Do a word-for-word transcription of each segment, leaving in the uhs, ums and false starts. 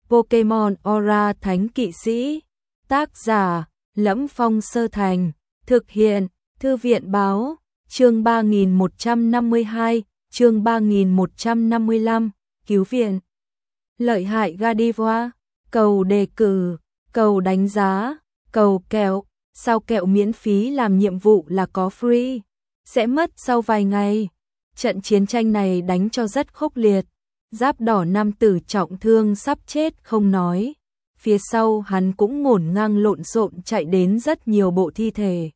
Pokemon Aura Thánh Kỵ Sĩ. Tác giả Lẫm Phong Sơ Thành. Thực hiện Thư viện Báo. Chương ba nghìn một trăm năm mươi hai, chương ba nghìn một trăm năm mươi lăm, cứu viện. Lợi hại Gardevoir, cầu đề cử, cầu đánh giá, cầu kẹo, sao kẹo miễn phí làm nhiệm vụ là có free, sẽ mất sau vài ngày. Trận chiến tranh này đánh cho rất khốc liệt, Giáp Đỏ nam tử trọng thương sắp chết không nói, phía sau hắn cũng ngổn ngang lộn xộn chạy đến rất nhiều bộ thi thể.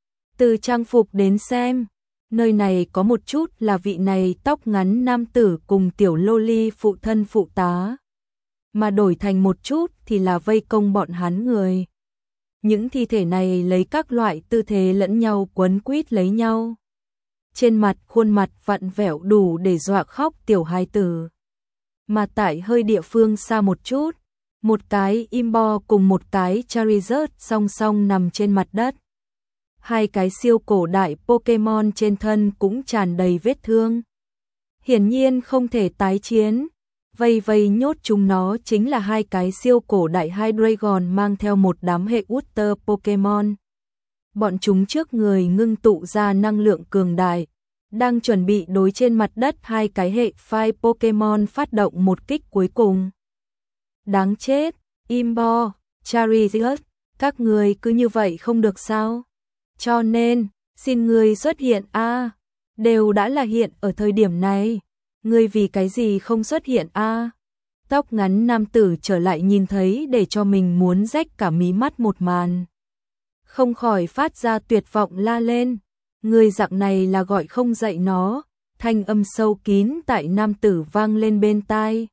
Từ trang phục đến xem, nơi này có một chút là vị này tóc ngắn nam tử cùng tiểu loli phụ thân phụ tá, mà đổi thành một chút thì là vây công bọn hắn người. Những thi thể này lấy các loại tư thế lẫn nhau quấn quýt lấy nhau. Trên mặt khuôn mặt vặn vẹo đủ để dọa khóc tiểu hài tử. Mà tại hơi địa phương xa một chút, một cái Imbo cùng một cái Charizard song song nằm trên mặt đất. Hai cái siêu cổ đại Pokemon trên thân cũng tràn đầy vết thương. Hiển nhiên không thể tái chiến. Vây vây nhốt chúng nó chính là hai cái siêu cổ đại Hydreigon mang theo một đám hệ Water Pokemon. Bọn chúng trước người ngưng tụ ra năng lượng cường đại, đang chuẩn bị đối trên mặt đất hai cái hệ Fire Pokemon phát động một kích cuối cùng. Đáng chết, Imbo, Charizard, các người cứ như vậy không được sao? Cho nên, xin người xuất hiện a, à, đều đã là hiện ở thời điểm này, người vì cái gì không xuất hiện a? À? Tóc ngắn nam tử trở lại nhìn thấy để cho mình muốn rách cả mí mắt một màn. Không khỏi phát ra tuyệt vọng la lên, người dạng này là gọi không dậy nó, thanh âm sâu kín tại nam tử vang lên bên tai.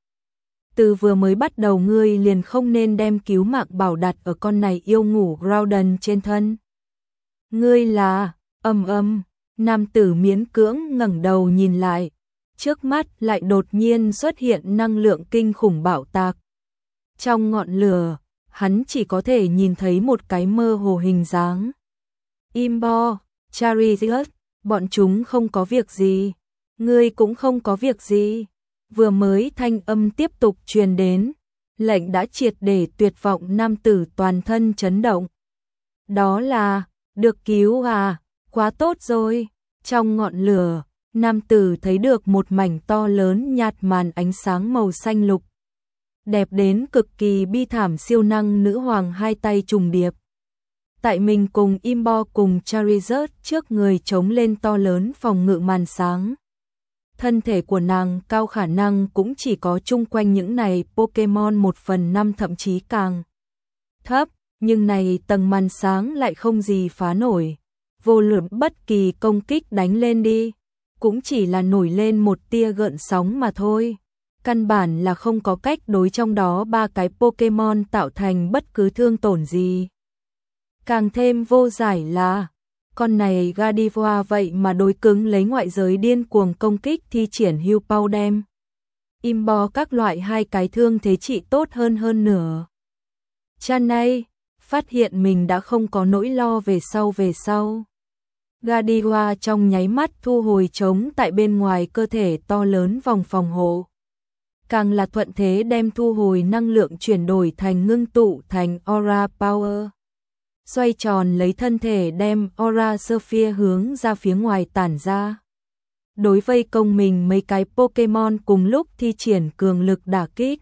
Từ vừa mới bắt đầu ngươi liền không nên đem cứu mạng bảo đặt ở con này yêu ngủ Groudon trên thân. Ngươi là, ầm ầm, nam tử miễn cưỡng ngẩng đầu nhìn lại, trước mắt lại đột nhiên xuất hiện năng lượng kinh khủng bạo tạc. Trong ngọn lửa, hắn chỉ có thể nhìn thấy một cái mơ hồ hình dáng. Imbo, Charizard, bọn chúng không có việc gì, ngươi cũng không có việc gì. Vừa mới thanh âm tiếp tục truyền đến, lệnh đã triệt để tuyệt vọng nam tử toàn thân chấn động. Đó là, được cứu à, quá tốt rồi. Trong ngọn lửa, nam tử thấy được một mảnh to lớn nhạt màn ánh sáng màu xanh lục. Đẹp đến cực kỳ bi thảm siêu năng nữ hoàng hai tay trùng điệp. Tại mình cùng Imbo cùng Charizard trước người chống lên to lớn phòng ngự màn sáng. Thân thể của nàng cao khả năng cũng chỉ có chung quanh những này Pokemon một phần năm thậm chí càng thấp, nhưng này tầng màn sáng lại không gì phá nổi. Vô luận bất kỳ công kích đánh lên đi, cũng chỉ là nổi lên một tia gợn sóng mà thôi. Căn bản là không có cách đối trong đó ba cái Pokemon tạo thành bất cứ thương tổn gì. Càng thêm vô giải là, con này Gardevoir vậy mà đối cứng lấy ngoại giới điên cuồng công kích thi triển Hưu Pao đem. Imbo các loại hai cái thương thế trị tốt hơn hơn nửa. Chanay, phát hiện mình đã không có nỗi lo về sau về sau. Gardevoir trong nháy mắt thu hồi trống tại bên ngoài cơ thể to lớn vòng phòng hộ. Càng là thuận thế đem thu hồi năng lượng chuyển đổi thành ngưng tụ thành Aura Power. Xoay tròn lấy thân thể đem Aura Sphere hướng ra phía ngoài tản ra. Đối vây công mình mấy cái Pokemon cùng lúc thi triển cường lực đả kích.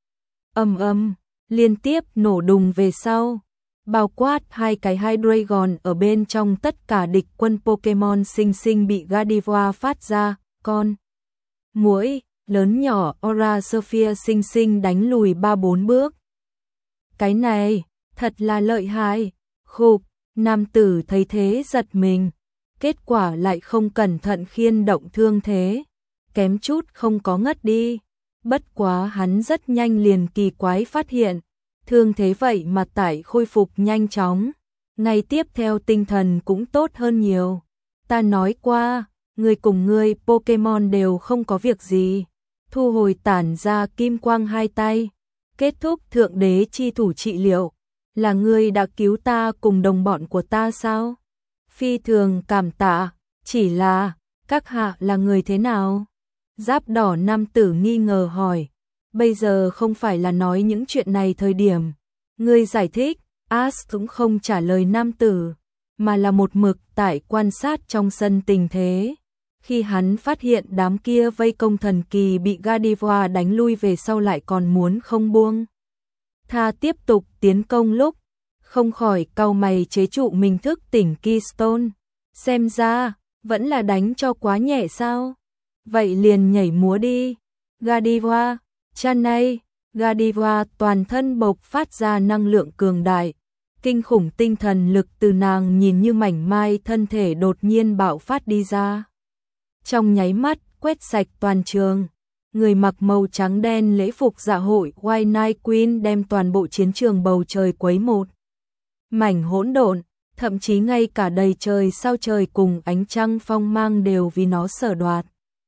Ầm ầm, liên tiếp nổ đùng về sau, bao quát hai cái Hydreigon ở bên trong tất cả địch quân Pokemon sinh sinh bị Gardevoir phát ra, con muỗi lớn nhỏ Aura Sphere sinh sinh đánh lùi ba bốn bước. Cái này, thật là lợi hại. Khục, nam tử thấy thế giật mình, kết quả lại không cẩn thận khiên động thương thế, kém chút không có ngất đi. Bất quá hắn rất nhanh liền kỳ quái phát hiện, thương thế vậy mà tại khôi phục nhanh chóng, ngày tiếp theo tinh thần cũng tốt hơn nhiều. Ta nói qua, người cùng người Pokemon đều không có việc gì. Thu hồi tản ra kim quang hai tay, kết thúc thượng đế chi thủ trị liệu. Là ngươi đã cứu ta cùng đồng bọn của ta sao? Phi thường cảm tạ, chỉ là, các hạ là người thế nào? Giáp Đỏ nam tử nghi ngờ hỏi. Bây giờ không phải là nói những chuyện này thời điểm. Ngươi giải thích, Ash cũng không trả lời nam tử, mà là một mực tại quan sát trong sân tình thế. Khi hắn phát hiện đám kia vây công thần kỳ bị Gardevoir đánh lui về sau lại còn muốn không buông tha tiếp tục tiến công lúc, không khỏi cau mày chế trụ mình thức tỉnh Keystone. Xem ra, vẫn là đánh cho quá nhẹ sao? Vậy liền nhảy múa đi. Gardevoir, Chanay, Gardevoir toàn thân bộc phát ra năng lượng cường đại. Kinh khủng tinh thần lực từ nàng nhìn như mảnh mai thân thể đột nhiên bạo phát đi ra. Trong nháy mắt, quét sạch toàn trường. Người mặc màu trắng đen lễ phục dạ hội White Night Queen đem toàn bộ chiến trường bầu trời quấy một mảnh hỗn độn, thậm chí ngay cả đầy trời sao trời cùng ánh trăng phong mang đều vì nó sở đoạt.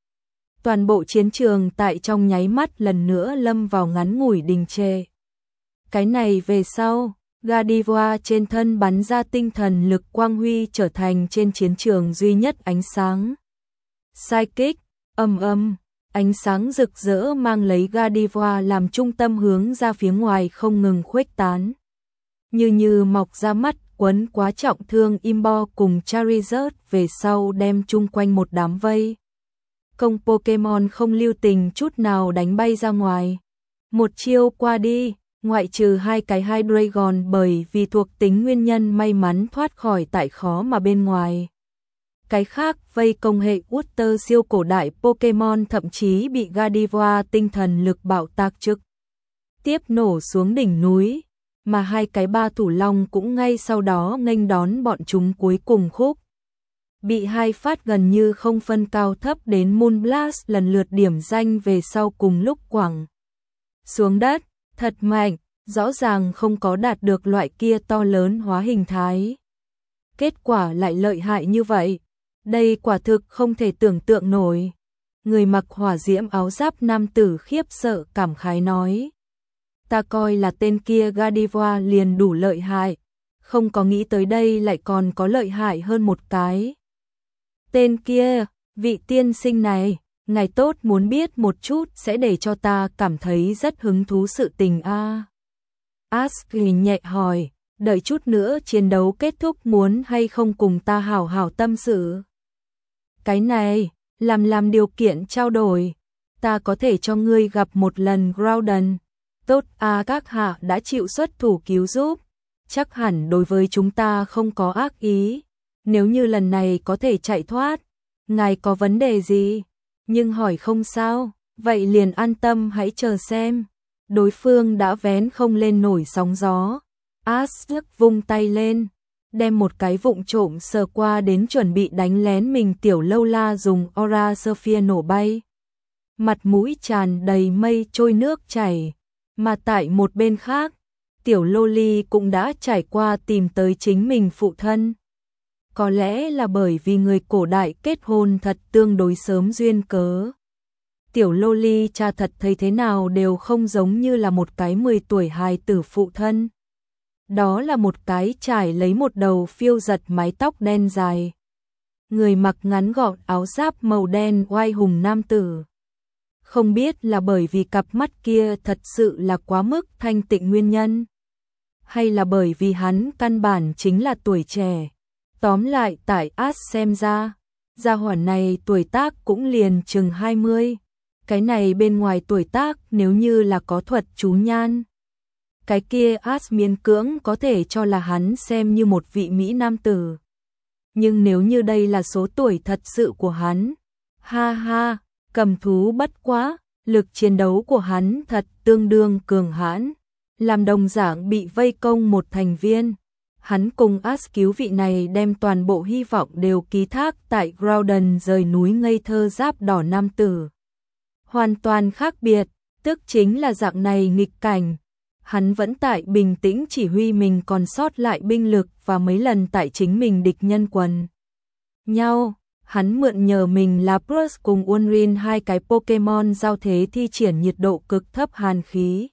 Toàn bộ chiến trường tại trong nháy mắt lần nữa lâm vào ngắn ngủi đình trệ. Cái này về sau, Gardevoir trên thân bắn ra tinh thần lực quang huy trở thành trên chiến trường duy nhất ánh sáng. Psychic, âm âm, ánh sáng rực rỡ mang lấy Gardevoir làm trung tâm hướng ra phía ngoài không ngừng khuếch tán. Như như mọc ra mắt quấn quá trọng thương Imbo cùng Charizard về sau đem chung quanh một đám vây. Công Pokemon không lưu tình chút nào đánh bay ra ngoài. Một chiêu qua đi, ngoại trừ hai cái Hydreigon bởi vì thuộc tính nguyên nhân may mắn thoát khỏi tại khó mà bên ngoài. Cái khác vây công hệ Water siêu cổ đại Pokemon thậm chí bị Gardevoir tinh thần lực bạo tạc trực tiếp nổ xuống đỉnh núi, mà hai cái ba thủ long cũng ngay sau đó nghênh đón bọn chúng cuối cùng khúc. Bị hai phát gần như không phân cao thấp đến Moonblast lần lượt điểm danh về sau cùng lúc quẳng xuống đất, thật mạnh, rõ ràng không có đạt được loại kia to lớn hóa hình thái. Kết quả lại lợi hại như vậy, đây quả thực không thể tưởng tượng nổi. Người mặc hỏa diễm áo giáp nam tử khiếp sợ cảm khái nói. Ta coi là tên kia Gardevoir liền đủ lợi hại, không có nghĩ tới đây lại còn có lợi hại hơn một cái. Tên kia, vị tiên sinh này, ngài tốt muốn biết một chút sẽ để cho ta cảm thấy rất hứng thú sự tình a. À. Ash nhẹ hỏi, đợi chút nữa chiến đấu kết thúc muốn hay không cùng ta hảo hảo tâm sự. Cái này, làm làm điều kiện trao đổi, ta có thể cho ngươi gặp một lần Groudon. Tốt à, các hạ đã chịu xuất thủ cứu giúp, chắc hẳn đối với chúng ta không có ác ý. Nếu như lần này có thể chạy thoát, ngài có vấn đề gì? Nhưng hỏi không sao, vậy liền an tâm hãy chờ xem. Đối phương đã vén không lên nổi sóng gió. Ash vung tay lên, đem một cái vụng trộm sờ qua đến chuẩn bị đánh lén mình tiểu lâu la dùng Aura Sphere nổ bay. Mặt mũi tràn đầy mây trôi nước chảy, mà tại một bên khác, tiểu Loli cũng đã trải qua tìm tới chính mình phụ thân. Có lẽ là bởi vì người cổ đại kết hôn thật tương đối sớm duyên cớ. Tiểu Loli cha thật thấy thế nào đều không giống như là một cái mười tuổi hài tử phụ thân. Đó là một cái trải lấy một đầu phiêu giật mái tóc đen dài. Người mặc ngắn gọn áo giáp màu đen oai hùng nam tử. Không biết là bởi vì cặp mắt kia thật sự là quá mức thanh tịnh nguyên nhân, hay là bởi vì hắn căn bản chính là tuổi trẻ. Tóm lại tại Ash xem ra, gia hỏa này tuổi tác cũng liền chừng hai mươi. Cái này bên ngoài tuổi tác nếu như là có thuật chú nhan, cái kia Ash miễn cưỡng có thể cho là hắn xem như một vị mỹ nam tử. Nhưng nếu như đây là số tuổi thật sự của hắn, ha ha, cầm thú bất quá, lực chiến đấu của hắn thật tương đương cường hãn, làm đồng dạng bị vây công một thành viên. Hắn cùng Ash cứu vị này đem toàn bộ hy vọng đều ký thác tại Groudon rời núi ngây thơ giáp đỏ nam tử. Hoàn toàn khác biệt, tức chính là dạng này nghịch cảnh. Hắn vẫn tại bình tĩnh chỉ huy mình còn sót lại binh lực và mấy lần tại chính mình địch nhân quần nhau. Hắn mượn nhờ mình Lapras cùng Unrin hai cái Pokemon giao thế thi triển nhiệt độ cực thấp hàn khí,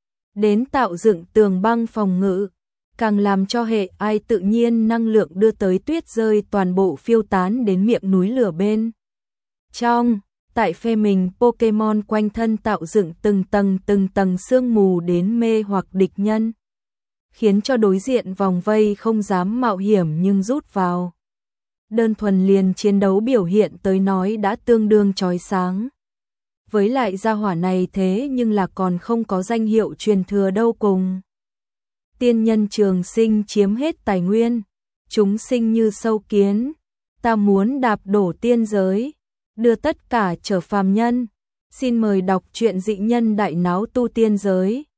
đến tạo dựng tường băng phòng ngự, càng làm cho hệ ai tự nhiên năng lượng đưa tới tuyết rơi toàn bộ phiêu tán đến miệng núi lửa bên trong. tại phe mình Pokemon quanh thân tạo dựng từng tầng từng tầng sương mù đến mê hoặc địch nhân, khiến cho đối diện vòng vây không dám mạo hiểm nhưng rút vào. Đơn thuần liền chiến đấu biểu hiện tới nói đã tương đương chói sáng. Với lại gia hỏa này thế nhưng là còn không có danh hiệu truyền thừa đâu cùng. Tiên nhân trường sinh chiếm hết tài nguyên, chúng sinh như sâu kiến, ta muốn đạp đổ tiên giới, đưa tất cả trở phàm nhân. Xin mời đọc truyện Dị Nhân Đại Náo Tu Tiên Giới.